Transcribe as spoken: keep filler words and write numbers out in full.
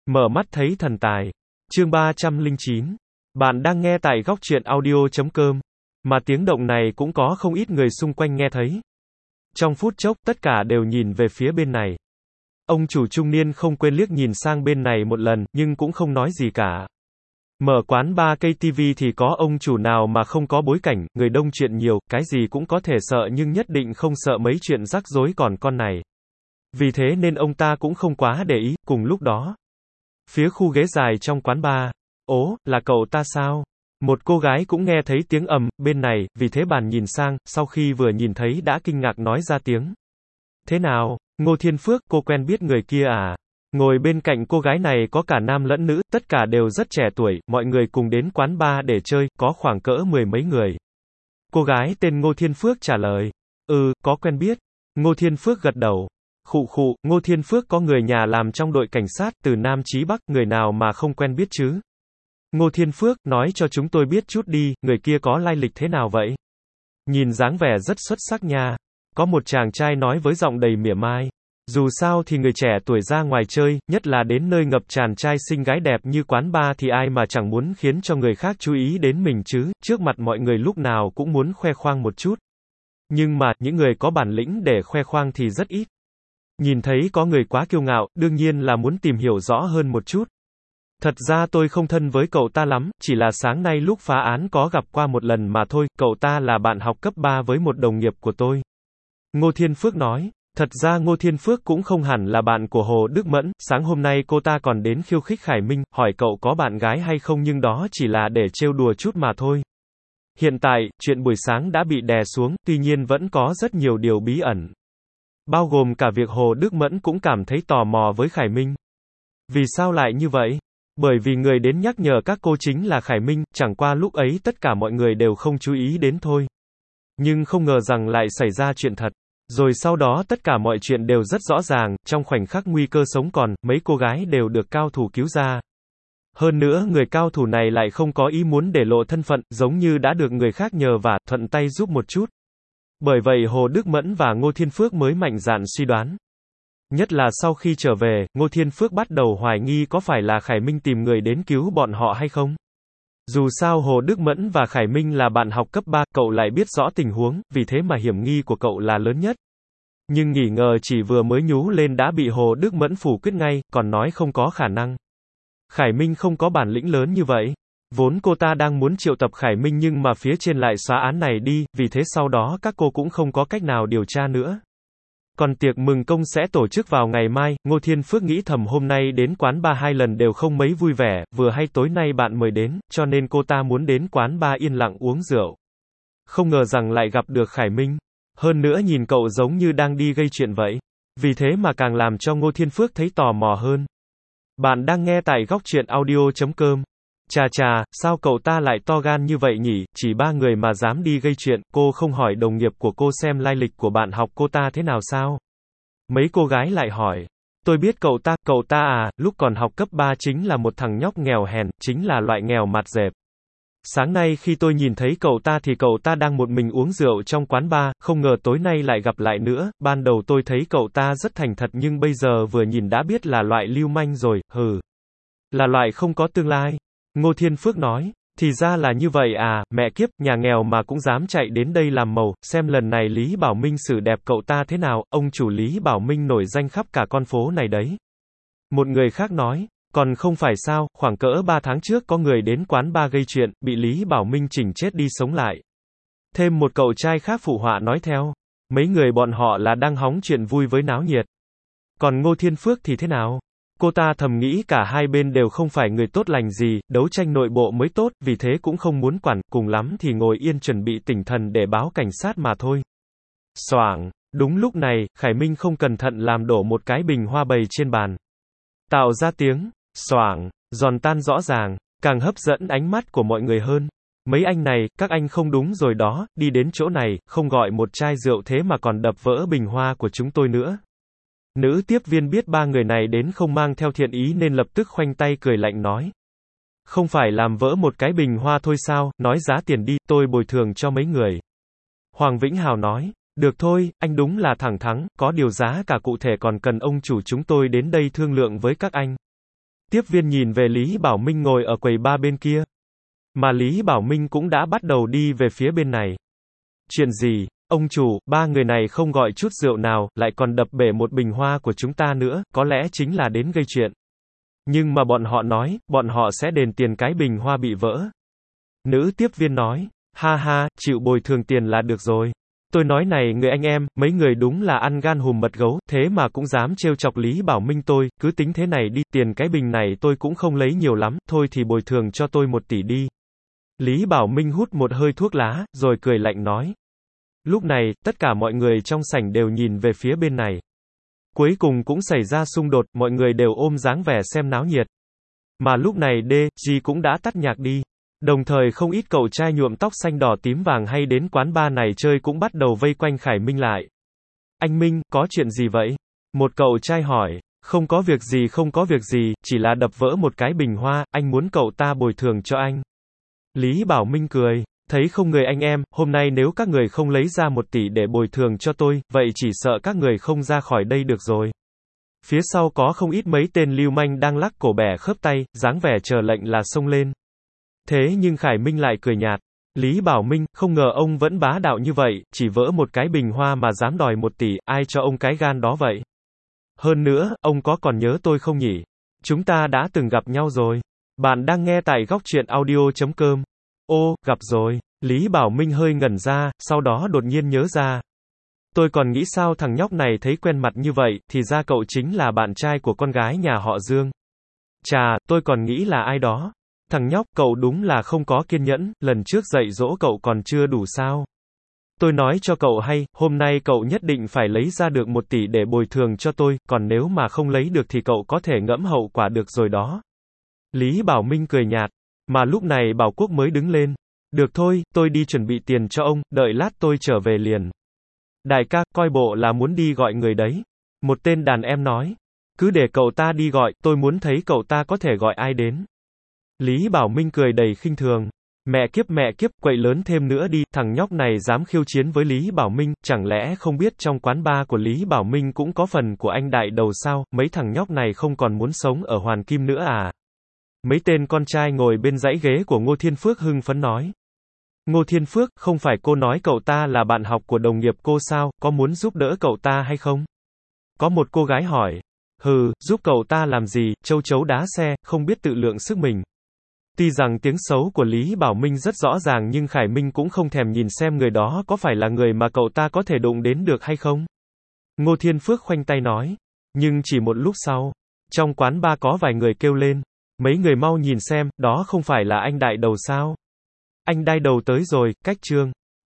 Mở mắt thấy thần tài. Chương ba trăm lẻ chín. Bạn đang nghe tại góc truyện audio chấm com. Mà tiếng động này cũng có không ít người xung quanh nghe thấy. Trong phút chốc, tất cả đều nhìn về phía bên này. Ông chủ trung niên không quên liếc nhìn sang bên này một lần, nhưng cũng không nói gì cả. Mở quán ba cây ti vi thì có ông chủ nào mà không có bối cảnh, người đông chuyện nhiều, cái gì cũng có thể sợ nhưng nhất định không sợ mấy chuyện rắc rối còn con này. Vì thế nên ông ta cũng không quá để ý, cùng lúc đó. Phía khu ghế dài trong quán bar. Ố, là cậu ta sao? Một cô gái cũng nghe thấy tiếng ầm, bên này, vì thế bàn nhìn sang, sau khi vừa nhìn thấy đã kinh ngạc nói ra tiếng. Thế nào, Ngô Thiên Phước, cô quen biết người kia à? Ngồi bên cạnh cô gái này có cả nam lẫn nữ, tất cả đều rất trẻ tuổi, mọi người cùng đến quán bar để chơi, có khoảng cỡ mười mấy người. Cô gái tên Ngô Thiên Phước trả lời. Ừ, có quen biết. Ngô Thiên Phước gật đầu. Khụ khụ, Ngô Thiên Phước có người nhà làm trong đội cảnh sát, từ Nam chí Bắc, người nào mà không quen biết chứ? Ngô Thiên Phước, nói cho chúng tôi biết chút đi, người kia có lai lịch thế nào vậy? Nhìn dáng vẻ rất xuất sắc nha. Có một chàng trai nói với giọng đầy mỉa mai. Dù sao thì người trẻ tuổi ra ngoài chơi, nhất là đến nơi ngập tràn trai xinh gái đẹp như quán bar thì ai mà chẳng muốn khiến cho người khác chú ý đến mình chứ, trước mặt mọi người lúc nào cũng muốn khoe khoang một chút. Nhưng mà, những người có bản lĩnh để khoe khoang thì rất ít. Nhìn thấy có người quá kiêu ngạo, đương nhiên là muốn tìm hiểu rõ hơn một chút. Thật ra tôi không thân với cậu ta lắm, chỉ là sáng nay lúc phá án có gặp qua một lần mà thôi, cậu ta là bạn học cấp ba với một đồng nghiệp của tôi. Ngô Thiên Phước nói. Thật ra Ngô Thiên Phước cũng không hẳn là bạn của Hồ Đức Mẫn, sáng hôm nay cô ta còn đến khiêu khích Khải Minh, hỏi cậu có bạn gái hay không nhưng đó chỉ là để trêu đùa chút mà thôi. Hiện tại, chuyện buổi sáng đã bị đè xuống, tuy nhiên vẫn có rất nhiều điều bí ẩn. Bao gồm cả việc Hồ Đức Mẫn cũng cảm thấy tò mò với Khải Minh. Vì sao lại như vậy? Bởi vì người đến nhắc nhở các cô chính là Khải Minh, chẳng qua lúc ấy tất cả mọi người đều không chú ý đến thôi. Nhưng không ngờ rằng lại xảy ra chuyện thật. Rồi sau đó tất cả mọi chuyện đều rất rõ ràng, trong khoảnh khắc nguy cơ sống còn, mấy cô gái đều được cao thủ cứu ra. Hơn nữa người cao thủ này lại không có ý muốn để lộ thân phận, giống như đã được người khác nhờ vả, thuận tay giúp một chút. Bởi vậy Hồ Đức Mẫn và Ngô Thiên Phước mới mạnh dạn suy đoán. Nhất là sau khi trở về, Ngô Thiên Phước bắt đầu hoài nghi có phải là Khải Minh tìm người đến cứu bọn họ hay không. Dù sao Hồ Đức Mẫn và Khải Minh là bạn học cấp ba, cậu lại biết rõ tình huống, vì thế mà hiểm nghi của cậu là lớn nhất. Nhưng nghỉ ngờ chỉ vừa mới nhú lên đã bị Hồ Đức Mẫn phủ quyết ngay, còn nói không có khả năng. Khải Minh không có bản lĩnh lớn như vậy. Vốn cô ta đang muốn triệu tập Khải Minh nhưng mà phía trên lại xóa án này đi, vì thế sau đó các cô cũng không có cách nào điều tra nữa. Còn tiệc mừng công sẽ tổ chức vào ngày mai, Ngô Thiên Phước nghĩ thầm hôm nay đến quán bar hai lần đều không mấy vui vẻ, vừa hay tối nay bạn mời đến, cho nên cô ta muốn đến quán bar yên lặng uống rượu. Không ngờ rằng lại gặp được Khải Minh. Hơn nữa nhìn cậu giống như đang đi gây chuyện vậy. Vì thế mà càng làm cho Ngô Thiên Phước thấy tò mò hơn. Bạn đang nghe tại góc truyện audio chấm com. Chà chà, sao cậu ta lại to gan như vậy nhỉ, chỉ ba người mà dám đi gây chuyện, cô không hỏi đồng nghiệp của cô xem lai lịch của bạn học cô ta thế nào sao? Mấy cô gái lại hỏi. Tôi biết cậu ta, cậu ta à, lúc còn học cấp ba chính là một thằng nhóc nghèo hèn, chính là loại nghèo mặt dẹp. Sáng nay khi tôi nhìn thấy cậu ta thì cậu ta đang một mình uống rượu trong quán bar, không ngờ tối nay lại gặp lại nữa, ban đầu tôi thấy cậu ta rất thành thật nhưng bây giờ vừa nhìn đã biết là loại lưu manh rồi, hừ. Là loại không có tương lai. Ngô Thiên Phước nói, thì ra là như vậy à, mẹ kiếp, nhà nghèo mà cũng dám chạy đến đây làm màu, xem lần này Lý Bảo Minh xử đẹp cậu ta thế nào, ông chủ Lý Bảo Minh nổi danh khắp cả con phố này đấy. Một người khác nói, còn không phải sao, khoảng cỡ ba tháng trước có người đến quán bar gây chuyện, bị Lý Bảo Minh chỉnh chết đi sống lại. Thêm một cậu trai khác phụ họa nói theo, mấy người bọn họ là đang hóng chuyện vui với náo nhiệt. Còn Ngô Thiên Phước thì thế nào? Cô ta thầm nghĩ cả hai bên đều không phải người tốt lành gì, đấu tranh nội bộ mới tốt, vì thế cũng không muốn quản, cùng lắm thì ngồi yên chuẩn bị tỉnh thần để báo cảnh sát mà thôi. Xoảng, đúng lúc này, Khải Minh không cẩn thận làm đổ một cái bình hoa bày trên bàn. Tạo ra tiếng, xoảng, giòn tan rõ ràng, càng hấp dẫn ánh mắt của mọi người hơn. Mấy anh này, các anh không đúng rồi đó, đi đến chỗ này, không gọi một chai rượu thế mà còn đập vỡ bình hoa của chúng tôi nữa. Nữ tiếp viên biết ba người này đến không mang theo thiện ý nên lập tức khoanh tay cười lạnh nói. Không phải làm vỡ một cái bình hoa thôi sao, nói giá tiền đi, tôi bồi thường cho mấy người. Hoàng Vĩnh Hào nói, được thôi, anh đúng là thẳng thắn, có điều giá cả cụ thể còn cần ông chủ chúng tôi đến đây thương lượng với các anh. Tiếp viên nhìn về Lý Bảo Minh ngồi ở quầy bar bên kia. Mà Lý Bảo Minh cũng đã bắt đầu đi về phía bên này. Chuyện gì? Ông chủ, ba người này không gọi chút rượu nào, lại còn đập bể một bình hoa của chúng ta nữa, có lẽ chính là đến gây chuyện. Nhưng mà bọn họ nói, bọn họ sẽ đền tiền cái bình hoa bị vỡ. Nữ tiếp viên nói, ha ha, chịu bồi thường tiền là được rồi. Tôi nói này người anh em, mấy người đúng là ăn gan hùm mật gấu, thế mà cũng dám trêu chọc Lý Bảo Minh tôi, cứ tính thế này đi, tiền cái bình này tôi cũng không lấy nhiều lắm, thôi thì bồi thường cho tôi một tỷ đi. Lý Bảo Minh hút một hơi thuốc lá, rồi cười lạnh nói. Lúc này, tất cả mọi người trong sảnh đều nhìn về phía bên này. Cuối cùng cũng xảy ra xung đột, mọi người đều ôm dáng vẻ xem náo nhiệt. Mà lúc này D, G cũng đã tắt nhạc đi. Đồng thời không ít cậu trai nhuộm tóc xanh đỏ tím vàng hay đến quán bar này chơi cũng bắt đầu vây quanh Khải Minh lại. Anh Minh, có chuyện gì vậy? Một cậu trai hỏi. Không có việc gì không có việc gì, chỉ là đập vỡ một cái bình hoa, anh muốn cậu ta bồi thường cho anh. Lý Bảo Minh cười. Thấy không người anh em, hôm nay nếu các người không lấy ra một tỷ để bồi thường cho tôi, vậy chỉ sợ các người không ra khỏi đây được rồi. Phía sau có không ít mấy tên lưu manh đang lắc cổ bẻ khớp tay, dáng vẻ chờ lệnh là xông lên. Thế nhưng Khải Minh lại cười nhạt. Lý Bảo Minh, không ngờ ông vẫn bá đạo như vậy, chỉ vỡ một cái bình hoa mà dám đòi một tỷ, ai cho ông cái gan đó vậy? Hơn nữa, ông có còn nhớ tôi không nhỉ? Chúng ta đã từng gặp nhau rồi. Bạn đang nghe tại góc truyện audio chấm com. Ô, gặp rồi. Lý Bảo Minh hơi ngẩn ra, sau đó đột nhiên nhớ ra. Tôi còn nghĩ sao thằng nhóc này thấy quen mặt như vậy, thì ra cậu chính là bạn trai của con gái nhà họ Dương. Chà, tôi còn nghĩ là ai đó. Thằng nhóc, cậu đúng là không có kiên nhẫn, lần trước dạy dỗ cậu còn chưa đủ sao. Tôi nói cho cậu hay, hôm nay cậu nhất định phải lấy ra được một tỷ để bồi thường cho tôi, còn nếu mà không lấy được thì cậu có thể ngẫm hậu quả được rồi đó. Lý Bảo Minh cười nhạt. Mà lúc này Bảo Quốc mới đứng lên. Được thôi, tôi đi chuẩn bị tiền cho ông, đợi lát tôi trở về liền. Đại ca, coi bộ là muốn đi gọi người đấy. Một tên đàn em nói. Cứ để cậu ta đi gọi, tôi muốn thấy cậu ta có thể gọi ai đến. Lý Bảo Minh cười đầy khinh thường. Mẹ kiếp mẹ kiếp, quậy lớn thêm nữa đi, thằng nhóc này dám khiêu chiến với Lý Bảo Minh, chẳng lẽ không biết trong quán bar của Lý Bảo Minh cũng có phần của anh đại đầu sao, mấy thằng nhóc này không còn muốn sống ở Hoàn Kim nữa à? Mấy tên con trai ngồi bên dãy ghế của Ngô Thiên Phước hưng phấn nói. Ngô Thiên Phước, không phải cô nói cậu ta là bạn học của đồng nghiệp cô sao, có muốn giúp đỡ cậu ta hay không? Có một cô gái hỏi. Hừ, giúp cậu ta làm gì, châu chấu đá xe, không biết tự lượng sức mình. Tuy rằng tiếng xấu của Lý Bảo Minh rất rõ ràng nhưng Khải Minh cũng không thèm nhìn xem người đó có phải là người mà cậu ta có thể đụng đến được hay không. Ngô Thiên Phước khoanh tay nói. Nhưng chỉ một lúc sau, trong quán bar có vài người kêu lên. Mấy người mau nhìn xem, đó không phải là anh đại đầu sao? Anh đại đầu tới rồi, cách chương.